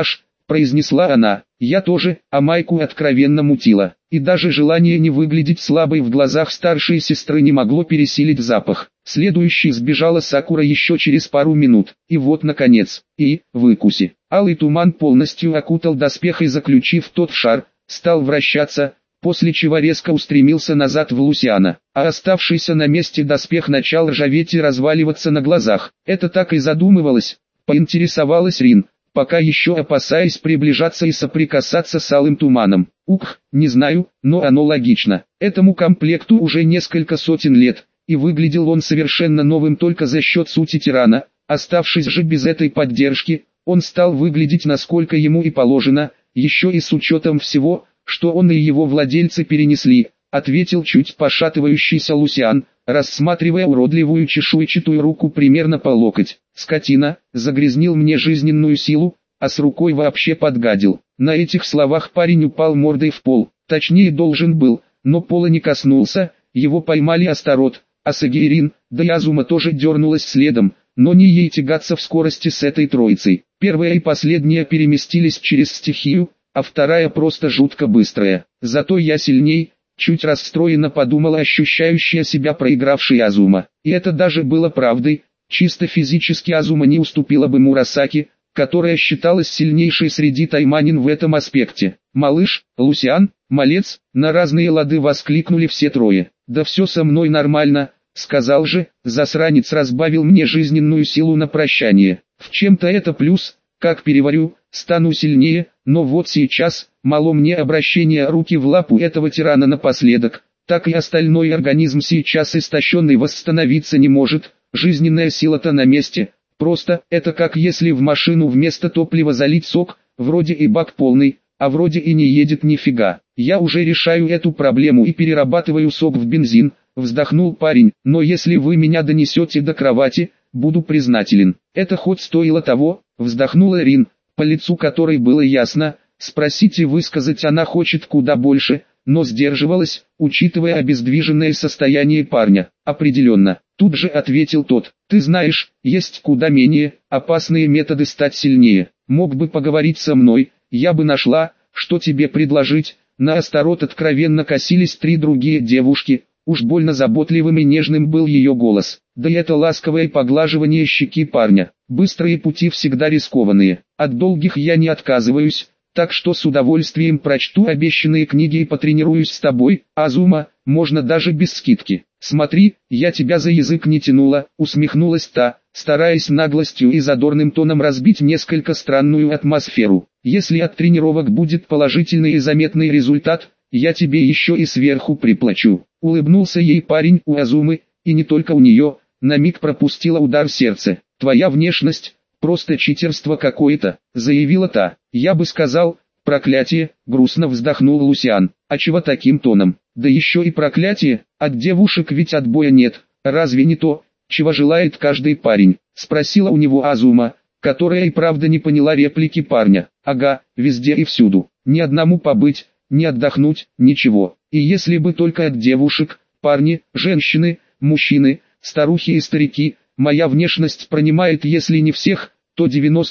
произнесла она. Я тоже, а майку откровенно мутила. И даже желание не выглядеть слабой в глазах старшей сестры не могло пересилить запах. Следующей сбежала Сакура еще через пару минут. И вот наконец, выкуси. Алый туман полностью окутал доспех и, заключив тот в шар, стал вращаться, после чего резко устремился назад в Лусиана, а оставшийся на месте доспех начал ржаветь и разваливаться на глазах. Это так и задумывалось, поинтересовалась Рин, пока еще опасаясь приближаться и соприкасаться с алым туманом. Не знаю, но оно логично. Этому комплекту уже несколько сотен лет, и выглядел он совершенно новым только за счет сути тирана. Оставшись же без этой поддержки, он стал выглядеть насколько ему и положено, еще и с учетом всего, что он и его владельцы перенесли, ответил чуть пошатывающийся Лусиан, рассматривая уродливую чешуйчатую руку примерно по локоть. Скотина, загрязнил мне жизненную силу, а с рукой вообще подгадил. На этих словах парень упал мордой в пол, точнее должен был, но пола не коснулся, его поймали Астарот, Асаги и Рин, да и Азума тоже дернулась следом, но не ей тягаться в скорости с этой троицей. Первая и последняя переместились через стихию, а вторая просто жутко быстрая. Зато я сильней, чуть расстроенно подумала ощущающая себя проигравшей Азума. И это даже было правдой, чисто физически Азума не уступила бы Мурасаки, которая считалась сильнейшей среди тайманин в этом аспекте. «Малыш, Лусиан, малец», на разные лады воскликнули все трое. «Да все со мной нормально», сказал же, засранец разбавил мне жизненную силу на прощание. В чем-то это плюс, как переварю, стану сильнее, но вот сейчас, мало мне обращение руки в лапу этого тирана напоследок, так и остальной организм сейчас истощенный восстановиться не может, жизненная сила-то на месте, просто, это как если в машину вместо топлива залить сок, вроде и бак полный, а вроде и не едет нифига. Я уже решаю эту проблему и перерабатываю сок в бензин, вздохнул парень, но если вы меня донесете до кровати, буду признателен. Это хоть стоило того, вздохнула Рин, по лицу которой было ясно, спросить и высказать она хочет куда больше, но сдерживалась, учитывая обездвиженное состояние парня. Определенно, тут же ответил тот, ты знаешь, есть куда менее опасные методы стать сильнее. Мог бы поговорить со мной, я бы нашла, что тебе предложить. На Астарот откровенно косились три другие девушки, уж больно заботливым и нежным был ее голос. Да и это ласковое поглаживание щеки парня. Быстрые пути всегда рискованные, от долгих я не отказываюсь, так что с удовольствием прочту обещанные книги и потренируюсь с тобой, Азума, можно даже без скидки. Смотри, я тебя за язык не тянула, усмехнулась та, стараясь наглостью и задорным тоном разбить несколько странную атмосферу. Если от тренировок будет положительный и заметный результат, я тебе еще и сверху приплачу. Улыбнулся ей парень у Азумы, и не только у нее, на миг пропустила удар в сердце. Твоя внешность, просто читерство какое-то, заявила та. Я бы сказал, проклятие, грустно вздохнул Лусиан. А чего таким тоном? Да еще и проклятие, от девушек ведь отбоя нет, разве не то, чего желает каждый парень? Спросила у него Азума, которая и правда не поняла реплики парня. Ага, везде и всюду, ни одному побыть, не отдохнуть, ничего. И если бы только от девушек, парни, женщины, мужчины, старухи и старики, моя внешность принимает если не всех, то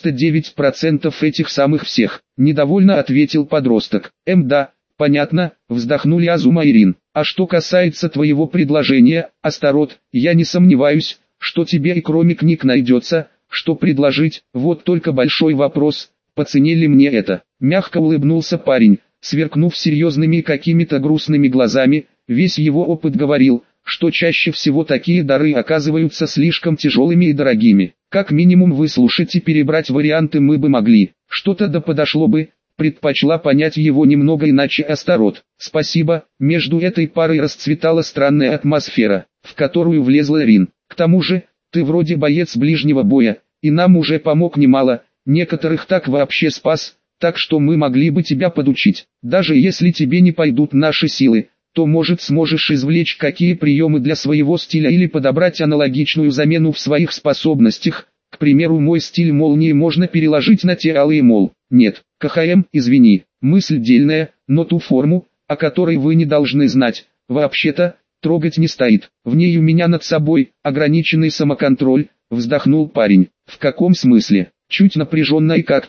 99% этих самых всех. Недовольно ответил подросток. Да, понятно, вздохнули Азума и Рин. А что касается твоего предложения, Астарот, я не сомневаюсь, что тебе и кроме книг найдется, что предложить. Вот только большой вопрос, по цене ли мне это? Мягко улыбнулся парень, сверкнув серьезными и какими-то грустными глазами. Весь его опыт говорил, что чаще всего такие дары оказываются слишком тяжелыми и дорогими. Как минимум выслушать и перебрать варианты мы бы могли. Что-то да подошло бы, предпочла понять его немного иначе Астарот. Спасибо, между этой парой расцветала странная атмосфера, в которую влезла Рин. К тому же, ты вроде боец ближнего боя, и нам уже помог немало, некоторых так вообще спас, так что мы могли бы тебя подучить. Даже если тебе не пойдут наши силы, то может сможешь извлечь какие приемы для своего стиля или подобрать аналогичную замену в своих способностях. К примеру, мой стиль молнии можно переложить на те алые мол. Нет, КХМ, извини, мысль дельная, но ту форму, о которой вы не должны знать, вообще-то, трогать не стоит. В ней у меня над собой ограниченный самоконтроль, вздохнул парень. В каком смысле? Чуть напряженно и как-то,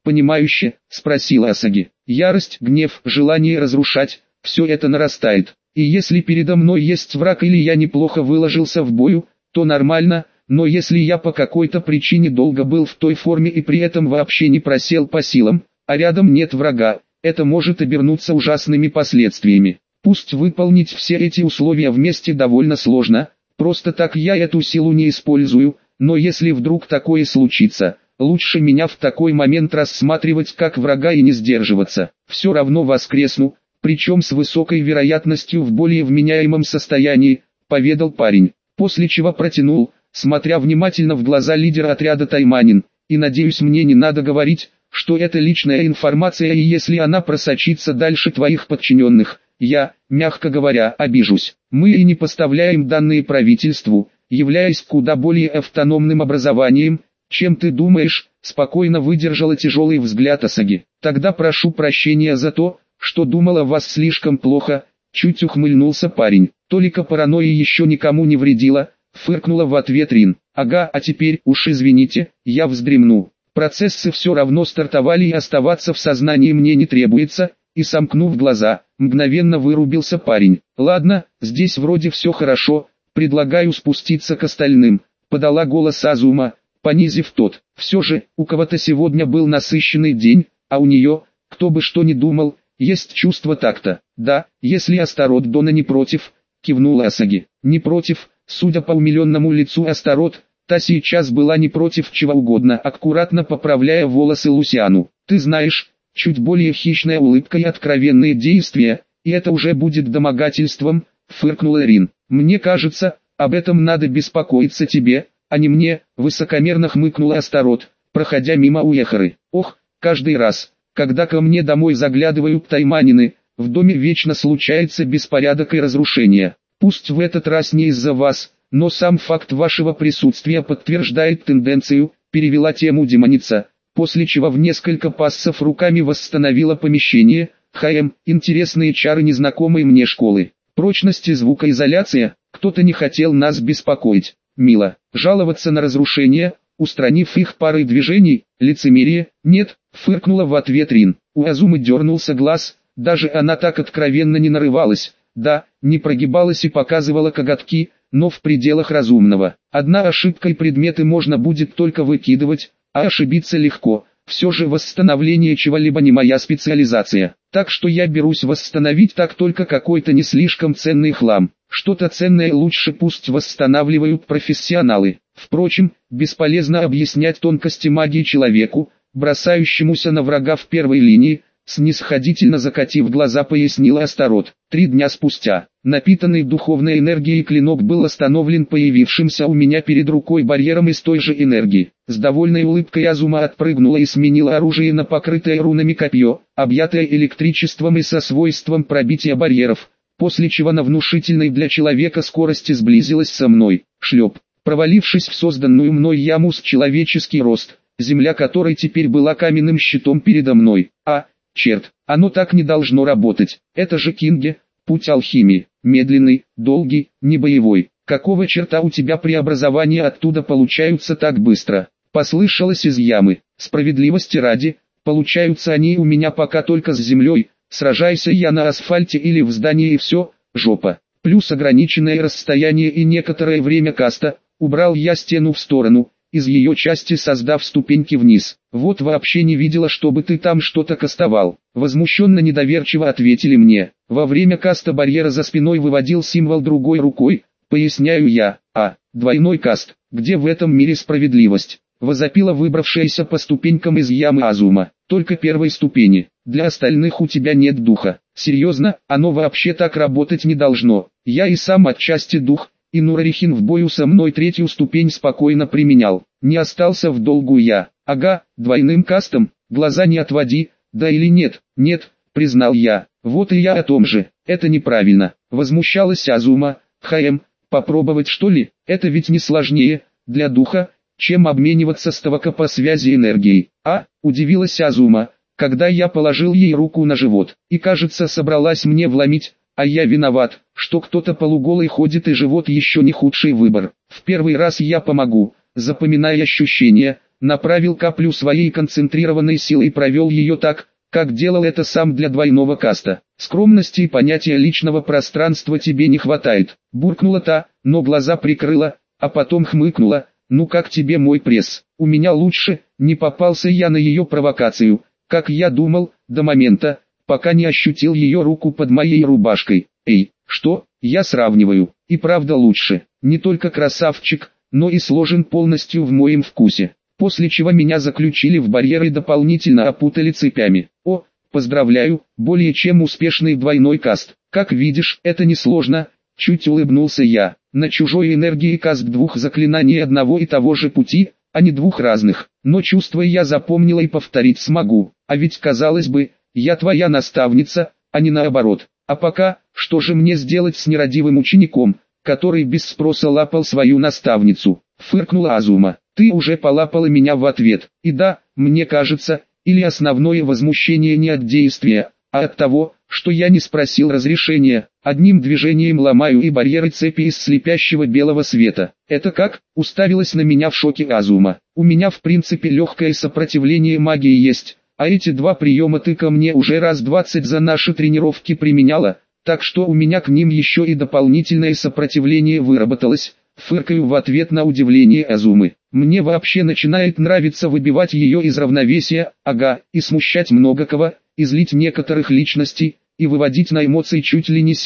понимающе, спросила Асаги. Ярость, гнев, желание разрушать, все это нарастает. И если передо мной есть враг или я неплохо выложился в бою, то нормально, но если я по какой-то причине долго был в той форме и при этом вообще не просел по силам, а рядом нет врага, это может обернуться ужасными последствиями. Пусть выполнить все эти условия вместе довольно сложно, просто так я эту силу не использую, но если вдруг такое случится, лучше меня в такой момент рассматривать как врага и не сдерживаться. Все равно воскресну, причем с высокой вероятностью в более вменяемом состоянии, поведал парень, после чего протянул, смотря внимательно в глаза лидера отряда Тайманин, и надеюсь, мне не надо говорить, что это личная информация, и если она просочится дальше твоих подчиненных, я, мягко говоря, обижусь. Мы и не поставляем данные правительству, являясь куда более автономным образованием, чем ты думаешь, спокойно выдержала тяжелый взгляд Асаги. Тогда прошу прощения за то, что думал о вас слишком плохо, чуть ухмыльнулся парень. Толика паранойи еще никому не вредила, фыркнула в ответ Рин. Ага, а теперь уж извините, я вздремну. Процессы все равно стартовали и оставаться в сознании мне не требуется, и сомкнув глаза, мгновенно вырубился парень. Ладно, здесь вроде все хорошо, предлагаю спуститься к остальным, подала голос Азума, понизив тот. Все же, у кого-то сегодня был насыщенный день, а у нее, кто бы что ни думал, есть чувство такта. Да, если Астарот Дона не против, кивнула Асаги. Не против, судя по умиленному лицу Астарот, та сейчас была не против чего угодно, аккуратно поправляя волосы Лусиану. Ты знаешь, чуть более хищная улыбка и откровенные действия, и это уже будет домогательством, фыркнула Рин. Мне кажется, об этом надо беспокоиться тебе, а не мне, высокомерно хмыкнула Астарот, проходя мимо Уэхары. Ох, каждый раз, когда ко мне домой заглядывают тайманины, в доме вечно случается беспорядок и разрушение. Пусть в этот раз не из-за вас, но сам факт вашего присутствия подтверждает тенденцию, перевела тему демоница, после чего в несколько пассов руками восстановила помещение. Интересные чары незнакомой мне школы. Прочность и звукоизоляция, кто-то не хотел нас беспокоить. Мило, жаловаться на разрушение, устранив их парой движений, лицемерие, нет, фыркнула в ответ Рин. У Азумы дернулся глаз, даже она так откровенно не нарывалась, да, не прогибалась и показывала коготки, но в пределах разумного. Одна ошибка и предметы можно будет только выкидывать, а ошибиться легко. Все же восстановление чего-либо не моя специализация. Так что я берусь восстановить так только какой-то не слишком ценный хлам. Что-то ценное лучше пусть восстанавливают профессионалы. Впрочем, бесполезно объяснять тонкости магии человеку, бросающемуся на врага в первой линии, снисходительно закатив глаза, пояснила Астарот. 3 дня спустя, напитанный духовной энергией клинок был остановлен появившимся у меня перед рукой барьером из той же энергии. С довольной улыбкой Азума отпрыгнула и сменила оружие на покрытое рунами копье, объятое электричеством и со свойством пробития барьеров, после чего на внушительной для человека скорости сблизилась со мной. Шлеп, провалившись в созданную мной яму с человеческий рост, земля которой теперь была каменным щитом передо мной. Черт, оно так не должно работать. Это же Кинге, путь алхимии. Медленный, долгий, не боевой. Какого черта у тебя преобразования оттуда получаются так быстро? Послышалось из ямы. Справедливости ради, получаются они у меня пока только с землей. Сражайся я на асфальте или в здании и все, жопа. Плюс ограниченное расстояние и некоторое время каста. Убрал я стену в сторону, из ее части создав ступеньки вниз. Вот вообще не видела, чтобы ты там что-то кастовал. Возмущенно недоверчиво ответили мне. Во время каста барьера за спиной выводил символ другой рукой, поясняю я. Двойной каст. Где в этом мире справедливость? Возопила выбравшаяся по ступенькам из ямы Азума. Только первой ступени. Для остальных у тебя нет духа. Серьезно, оно вообще так работать не должно. Я и сам отчасти дух. И Нурарихин в бою со мной 3-ю ступень спокойно применял. Не остался в долгу я. Ага, двойным кастом, глаза не отводи, да или нет? Нет, признал я. Вот и я о том же. Это неправильно. Возмущалась Азума. Попробовать что ли? Это ведь не сложнее, для духа, чем обмениваться с Тавака по связи энергией. Удивилась Азума, когда я положил ей руку на живот. И кажется собралась мне вломить. А я виноват, что кто-то полуголый ходит и живот еще не худший выбор. В первый раз я помогу, запоминай ощущения, направил каплю своей концентрированной силы и провел ее так, как делал это сам для двойного каста. «Скромности и понятия личного пространства тебе не хватает», — буркнула та, но глаза прикрыла, а потом хмыкнула. «Ну как тебе мой пресс? У меня лучше». Не попался я на ее провокацию, как я думал, до момента, пока не ощутил ее руку под моей рубашкой. «Эй, что? Я сравниваю, и правда лучше. Не только красавчик, но и сложен полностью в моем вкусе». После чего меня заключили в барьер и дополнительно опутали цепями. «О, поздравляю, более чем успешный двойной каст. Как видишь, это несложно», — чуть улыбнулся я. «На чужой энергии каст двух заклинаний одного и того же пути, а не двух разных. Но чувства я запомнила и повторить смогу. А ведь, казалось бы, я твоя наставница, а не наоборот. А пока, что же мне сделать с нерадивым учеником, который без спроса лапал свою наставницу?» — фыркнула Азума. «Ты уже полапала меня в ответ. И да, мне кажется, или основное возмущение не от действия, а от того, что я не спросил разрешения. Одним движением ломаю и барьеры цепи из слепящего белого света». «Это как?» — уставилась на меня в шоке Азума. «У меня в принципе легкое сопротивление магии есть, а эти два приема ты ко мне уже раз 20 за наши тренировки применяла, так что у меня к ним еще и дополнительное сопротивление выработалось». Фыркаю в ответ на удивление Азумы. Мне вообще начинает нравиться выбивать ее из равновесия, и смущать много кого, и злить некоторых личностей, и выводить на эмоции чуть ли не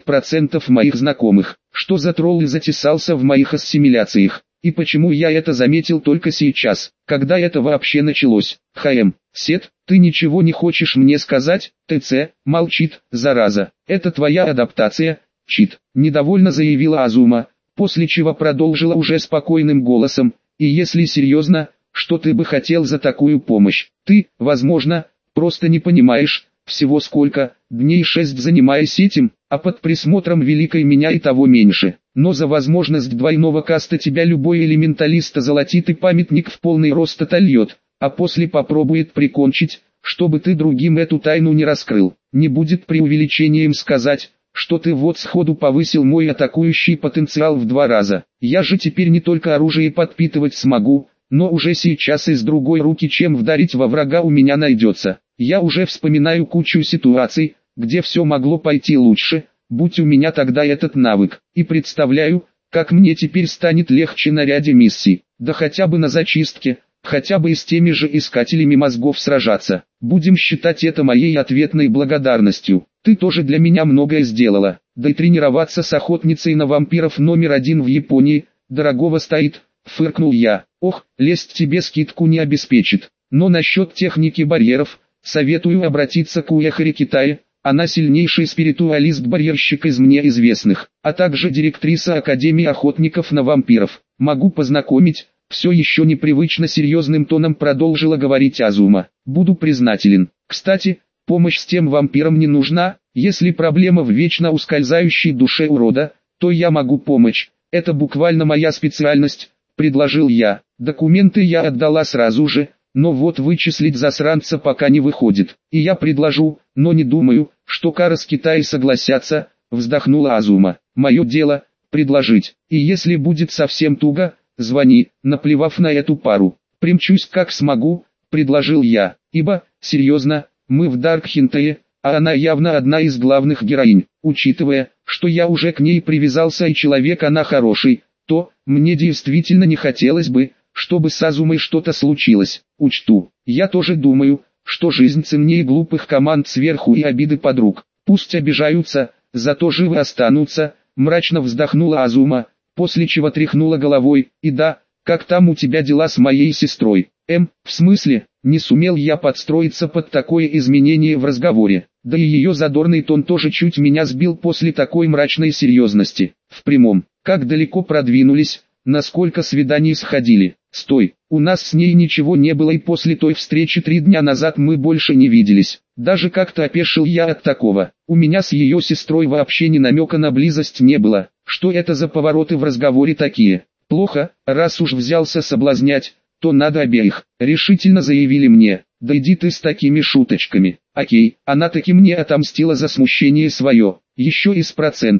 70% моих знакомых. Что за тролл и затесался в моих ассимиляциях? И почему я это заметил только сейчас, когда это вообще началось? Сет, ты ничего не хочешь мне сказать? ТЦ, молчит, зараза. Это твоя адаптация, чит, недовольно заявила Азума, после чего продолжила уже спокойным голосом. И если серьезно, что ты бы хотел за такую помощь? Ты, возможно, просто не понимаешь, всего сколько, дней 6 занимаясь этим, а под присмотром великой меня и того меньше. Но за возможность двойного каста тебя любой элементалист озолотит и памятник в полный рост отольет, а после попробует прикончить, чтобы ты другим эту тайну не раскрыл. Не будет преувеличением сказать, что ты вот сходу повысил мой атакующий потенциал в 2 раза. Я же теперь не только оружие подпитывать смогу, но уже сейчас из другой руки чем вдарить во врага у меня найдется. Я уже вспоминаю кучу ситуаций, где все могло пойти лучше, будь у меня тогда этот навык, и представляю, как мне теперь станет легче на ряде миссий, да хотя бы на зачистке, хотя бы и с теми же искателями мозгов сражаться. Будем считать это моей ответной благодарностью. Ты тоже для меня многое сделала, да и тренироваться с охотницей на вампиров №1 в Японии, дорогого стоит, фыркнул я. Ох, лезть тебе скидку не обеспечит. Но насчет техники барьеров, советую обратиться к Уэхаре Китае, она сильнейший спиритуалист-барьерщик из мне известных, а также директриса Академии охотников на вампиров. Могу познакомить. Все еще непривычно серьезным тоном продолжила говорить Азума. Буду признателен. Кстати, помощь с тем вампиром не нужна, если проблема в вечно ускользающей душе урода, то я могу помочь. Это буквально моя специальность, предложил я. Документы я отдала сразу же, но вот вычислить засранца пока не выходит. И я предложу, но не думаю, что Кара с Китая согласятся, вздохнула Азума. Мое дело, предложить. И если будет совсем туго, звони, наплевав на эту пару. Примчусь как смогу, предложил я, ибо, серьезно, мы в Даркхинтее, а она явно одна из главных героинь. Учитывая, что я уже к ней привязался и человек она хороший, то, мне действительно не хотелось бы, чтобы с Азумой что-то случилось. Учту, я тоже думаю, что жизнь ценнее глупых команд сверху и обиды подруг. Пусть обижаются, зато живы останутся, мрачно вздохнула Азума, после чего тряхнула головой. И да, как там у тебя дела с моей сестрой? В смысле, не сумел я подстроиться под такое изменение в разговоре. Да и ее задорный тон тоже чуть меня сбил после такой мрачной серьезности. В прямом, как далеко продвинулись, насколько свиданий сходили. Стой, у нас с ней ничего не было и после той встречи 3 дня назад мы больше не виделись. Даже как-то опешил я от такого. У меня с ее сестрой вообще ни намека на близость не было. Что это за повороты в разговоре такие? Плохо, раз уж взялся соблазнять, то надо обеих, решительно заявили мне. Да иди ты с такими шуточками. Окей, она таки мне отомстила за смущение свое, еще и с процентами.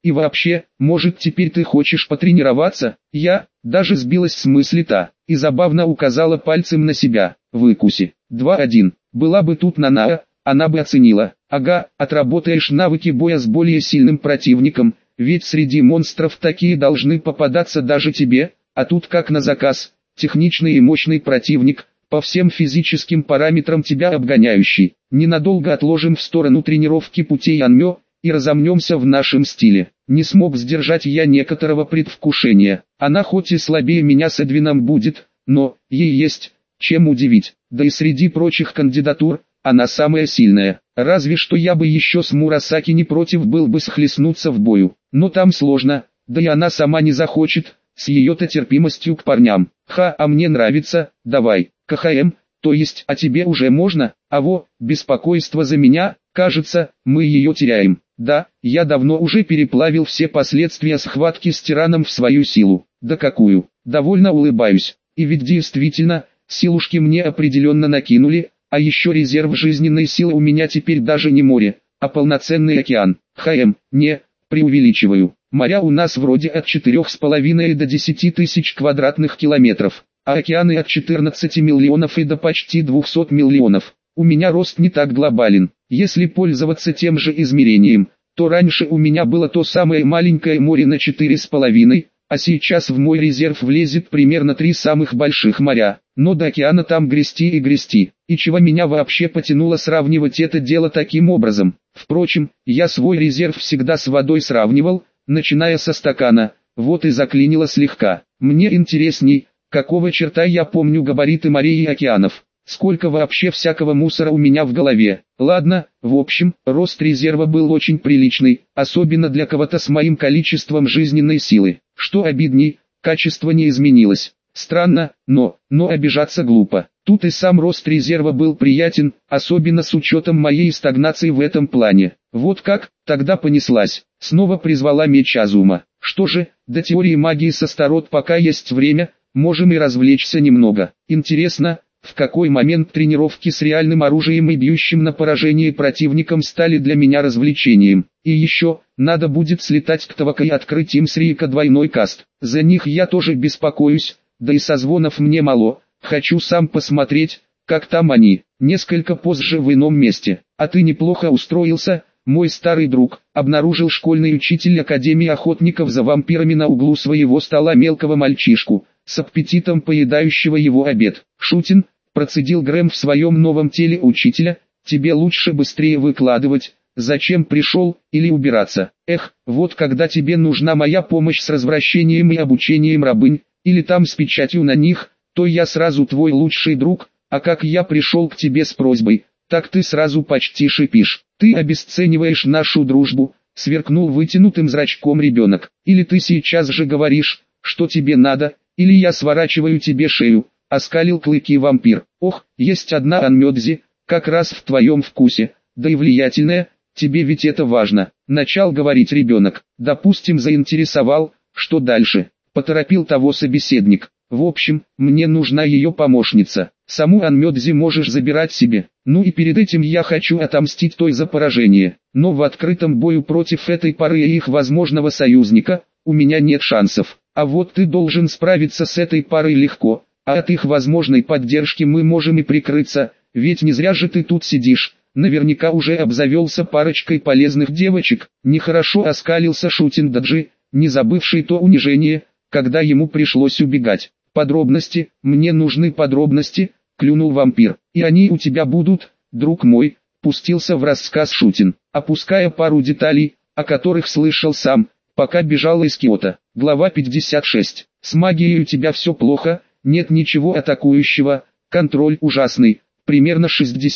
И вообще, может теперь ты хочешь потренироваться? Я даже сбилась с мысли-то, и забавно указала пальцем на себя. Выкуси. 2-1. Была бы тут Наная, она бы оценила. Ага, отработаешь навыки боя с более сильным противником, ведь среди монстров такие должны попадаться даже тебе, а тут как на заказ, техничный и мощный противник, по всем физическим параметрам тебя обгоняющий. Ненадолго отложим в сторону тренировки путей Анмё, и разомнемся в нашем стиле. Не смог сдержать я некоторого предвкушения. Она хоть и слабее меня с Эдвином будет, но ей есть чем удивить. Да и среди прочих кандидатур, она самая сильная. Разве что я бы еще с Мурасаки не против был бы схлестнуться в бою. Но там сложно, да и она сама не захочет, с ее-то терпимостью к парням. А мне нравится, давай, КХМ, то есть, а тебе уже можно? А во, беспокойство за меня, кажется, мы ее теряем. Да, я давно уже переплавил все последствия схватки с тираном в свою силу. Да какую? Довольно улыбаюсь. И ведь действительно, силушки мне определенно накинули, а еще резерв жизненной силы у меня теперь даже не море, а полноценный океан. Не, преувеличиваю. Моря у нас вроде от 4,5 до 10 тысяч квадратных километров, а океаны от 14 миллионов и до почти 200 миллионов. У меня рост не так глобален. Если пользоваться тем же измерением, то раньше у меня было то самое маленькое море на 4,5, а сейчас в мой резерв влезет примерно 3 самых больших моря. Но до океана там грести и грести. И чего меня вообще потянуло сравнивать это дело таким образом? Впрочем, я свой резерв всегда с водой сравнивал, начиная со стакана, вот и заклинило слегка. Мне интересней, какого черта я помню габариты морей и океанов. Сколько вообще всякого мусора у меня в голове. Ладно, в общем, рост резерва был очень приличный, особенно для кого-то с моим количеством жизненной силы. Что обидней, качество не изменилось. Странно, но обижаться глупо. Тут и сам рост резерва был приятен, особенно с учетом моей стагнации в этом плане. Вот как, тогда понеслась. Снова призвала меч Азума. Что же, до теории магии с Астарот пока есть время, можем и развлечься немного. Интересно, в какой момент тренировки с реальным оружием и бьющим на поражение противником стали для меня развлечением. И еще, надо будет слетать к Тавака и открыть им с Рика двойной каст. За них я тоже беспокоюсь, да и созвонов мне мало, хочу сам посмотреть, как там они. Несколько позже в ином месте. А ты неплохо устроился, мой старый друг. Обнаружил школьный учитель Академии охотников за вампирами на углу своего стола мелкого мальчишку, с аппетитом поедающего его обед. Шутин, процедил Грэм в своем новом теле учителя, тебе лучше быстрее выкладывать, зачем пришел, или убираться. Эх, вот когда тебе нужна моя помощь с развращением и обучением рабынь, или там с печатью на них, то я сразу твой лучший друг, а как я пришел к тебе с просьбой, так ты сразу почти шипишь. Ты обесцениваешь нашу дружбу, сверкнул вытянутым зрачком ребенок. Или ты сейчас же говоришь, что тебе надо, или я сворачиваю тебе шею. Оскалил клыки вампир. Ох, есть одна Анмёдзи, как раз в твоем вкусе, да и влиятельная, тебе ведь это важно. Начал говорить ребенок. Допустим, заинтересовал, что дальше? Поторопил того собеседник. В общем, мне нужна ее помощница. Саму Анмёдзи можешь забирать себе. Ну и перед этим я хочу отомстить той за поражение. Но в открытом бою против этой пары и их возможного союзника, у меня нет шансов. А вот ты должен справиться с этой парой легко. А от их возможной поддержки мы можем и прикрыться, ведь не зря же ты тут сидишь, наверняка уже обзавелся парочкой полезных девочек. Нехорошо оскалился Шутин Даджи, не забывший то унижение, когда ему пришлось убегать. Подробности, мне нужны подробности, клюнул вампир, и они у тебя будут, друг мой, пустился в рассказ Шутин, опуская пару деталей, о которых слышал сам, пока бежал из Киото. Глава 56. С магией у тебя все плохо. Нет ничего атакующего, контроль ужасный, примерно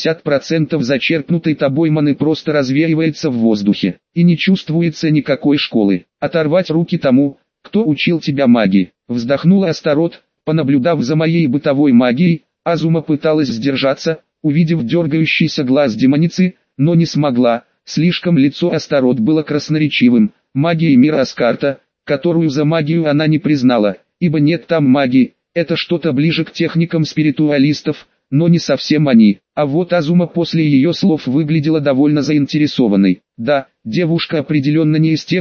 60% зачерпнутой тобой маны просто развеивается в воздухе, и не чувствуется никакой школы. Оторвать руки тому, кто учил тебя магии. Вздохнула Астарот, понаблюдав за моей бытовой магией, Азума пыталась сдержаться, увидев дергающийся глаз демоницы, но не смогла, слишком лицо Астарот было красноречивым. Магия мира Аскарта, которую за магию она не признала, ибо нет там магии. Это что-то ближе к техникам спиритуалистов, но не совсем они. А вот Азума после ее слов выглядела довольно заинтересованной. Да, девушка определенно не из тех,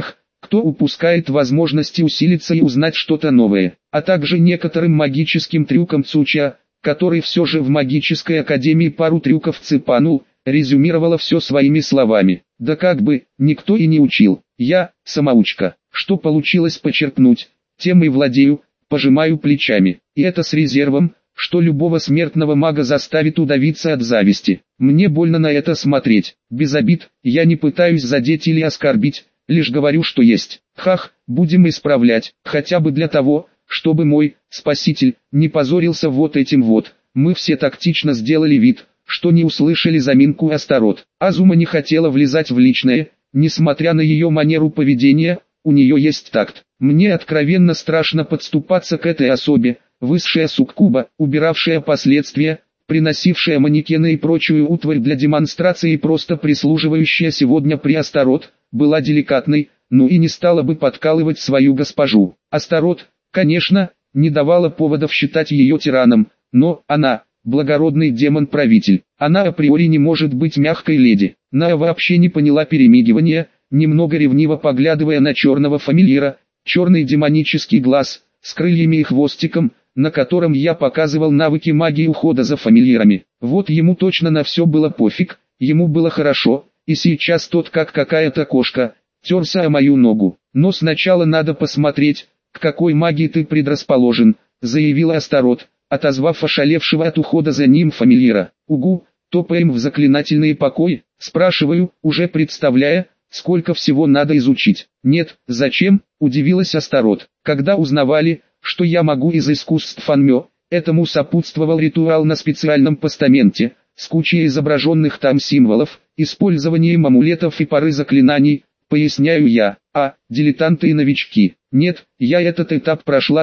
кто упускает возможности усилиться и узнать что-то новое, а также некоторым магическим трюкам Цуча, который все же в магической академии пару трюков цепанул, резюмировала все своими словами. Да как бы, никто и не учил, я, самоучка, что получилось почерпнуть, тем и владею, пожимаю плечами, и это с резервом, что любого смертного мага заставит удавиться от зависти. Мне больно на это смотреть, без обид, я не пытаюсь задеть или оскорбить, лишь говорю, что есть. Хах, будем исправлять, хотя бы для того, чтобы мой спаситель не позорился вот этим вот. Мы все тактично сделали вид, что не услышали заминку Астарот. Азума не хотела влезать в личное, несмотря на ее манеру поведения, у нее есть такт. Мне откровенно страшно подступаться к этой особе, высшая суккуба, убиравшая последствия, приносившая манекены и прочую утварь для демонстрации и просто прислуживающая сегодня при Астарот, была деликатной, ну и не стала бы подкалывать свою госпожу. Астарот, конечно, не давала поводов считать ее тираном, но она, благородный демон-правитель, она априори не может быть мягкой леди. Ная вообще не поняла перемигивания, немного ревниво поглядывая на черного фамильяра, черный демонический глаз, с крыльями и хвостиком, на котором я показывал навыки магии ухода за фамильярами. Вот ему точно на все было пофиг, ему было хорошо, и сейчас тот как какая-то кошка, терся о мою ногу. Но сначала надо посмотреть, к какой магии ты предрасположен, заявила Астарот, отозвав ошалевшего от ухода за ним фамильяра. Угу, топаем в заклинательные покои, спрашиваю, уже представляя, сколько всего надо изучить. Нет, зачем, удивилась Астарот. Когда узнавали, что я могу из искусств Фанмё, этому сопутствовал ритуал на специальном постаменте, с кучей изображенных там символов, использованием амулетов и пары заклинаний, поясняю я. Дилетанты и новички. Нет, я этот этап прошла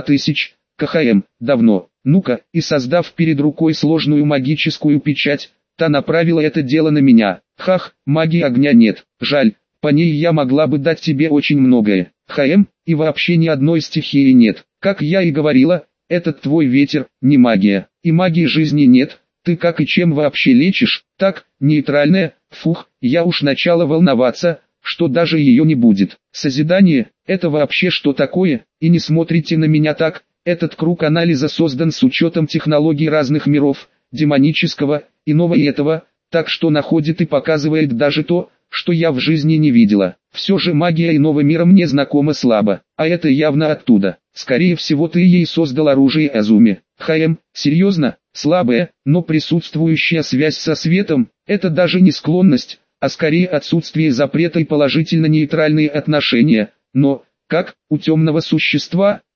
кхм, давно. Ну-ка, и создав перед рукой сложную магическую печать, та направила это дело на меня. Хах, магии огня нет, жаль, по ней я могла бы дать тебе очень многое. И вообще ни одной стихии нет. Как я и говорила, этот твой ветер, не магия, и магии жизни нет. Ты как и чем вообще лечишь? Так, нейтральная, фух, я уж начала волноваться, что даже ее не будет. Созидание, это вообще что такое? И не смотрите на меня так, этот круг анализа создан с учетом технологий разных миров, демонического, иного и этого, так что находит и показывает даже то, что я в жизни не видела. Все же магия иного мира мне знакома слабо, а это явно оттуда. Скорее всего ты ей создал оружие Азуми. Серьезно, слабая, но присутствующая связь со светом, это даже не склонность, а скорее отсутствие запрета и положительно нейтральные отношения. Но, как, у темного существа,